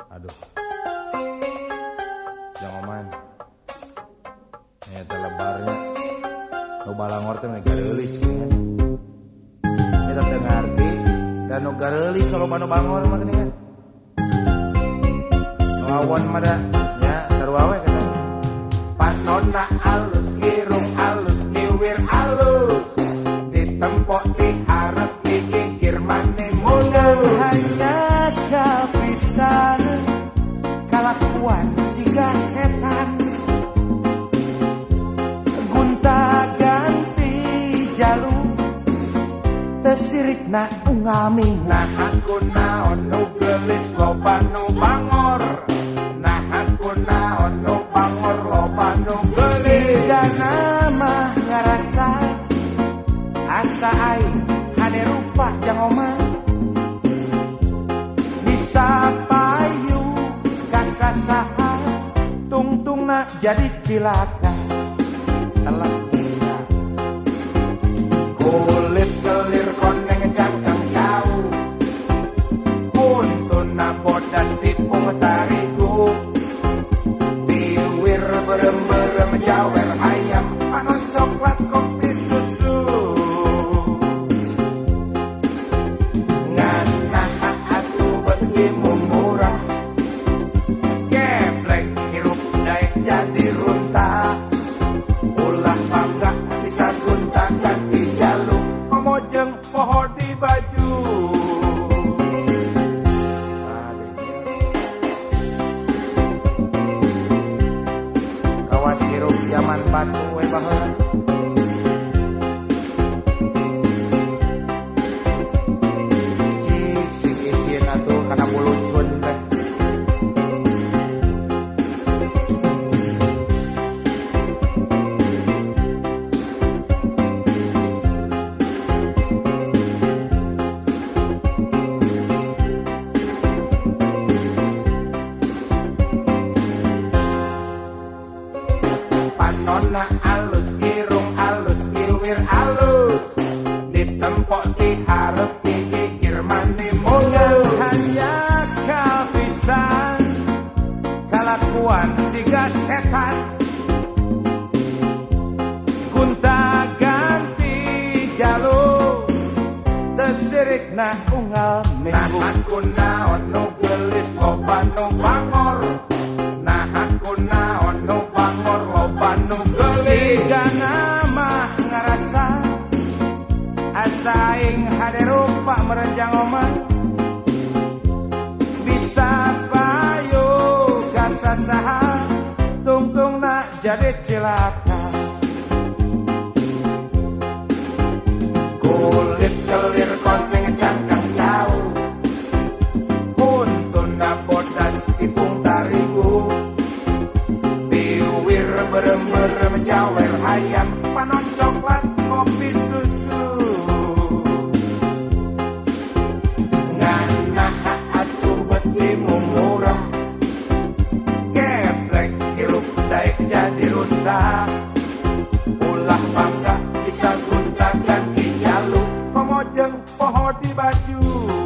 Aduh, jangan oman. Nyata lebarnya. Nu balangor teh mah gareulis gini. Kita dengarti dan nu gareulis kalau nu bangor mah gini kan. Lawan mah da nya sarua we kata. Panonna alus irung alus niwir alus. Ditempok diharap dikikir mane mundur. Hanya kapisan kalakuan siga setan. Gunta ganti jalur tesirik na ungami. Nah aku naon nu geulis loba nu bangor. Nah aku naon nu bangor loba nu geulis. Siga nama ngarasa asa aing hade rupa jang omah. Bisa payu kasasaha tungtungna jadi cilaka. Telah gila Kulit kelir koneng cangkang jauh. Kuntuna bodas tipung tariku. Tiwir berem-berem jawer ayam. Panon coklat kopi susu. Ngana atu begimu murah. Geblek hirup daek jadi runta. Ulah bangga bisa gunta ganti jaluk. Pemojeng poho di baju. kawas hirup zaman batu we baheula. Cik sing isin atuh kana bulucun teh. Panonna alus irung alus iwir alus. Ditempok diharap dikikir mani mundur. Hanya kapisan kalakuan siga setan. Gunta ganti jalur tesirik na unggal Nah minggu. aku naon nu geulis loba nu bangor. Nah aku naon nu bangor loba nu geulis. Siga nama ngarasa asa aing hade rupa merenjang omah. Bisa payu kasasaha tungtungna jadi cilaka. Kulit kelir koneng cangkang jauh. Kuntuna bodas tipung tariku. Tiwir berem-berem jawer ayam. Panon coklat kopi susu. Ngana atuh betimu murem. Geblek hirup daek jadi runta. Ulah bangga bisa gunta ganti jaluk. Pemojeng poho di baju.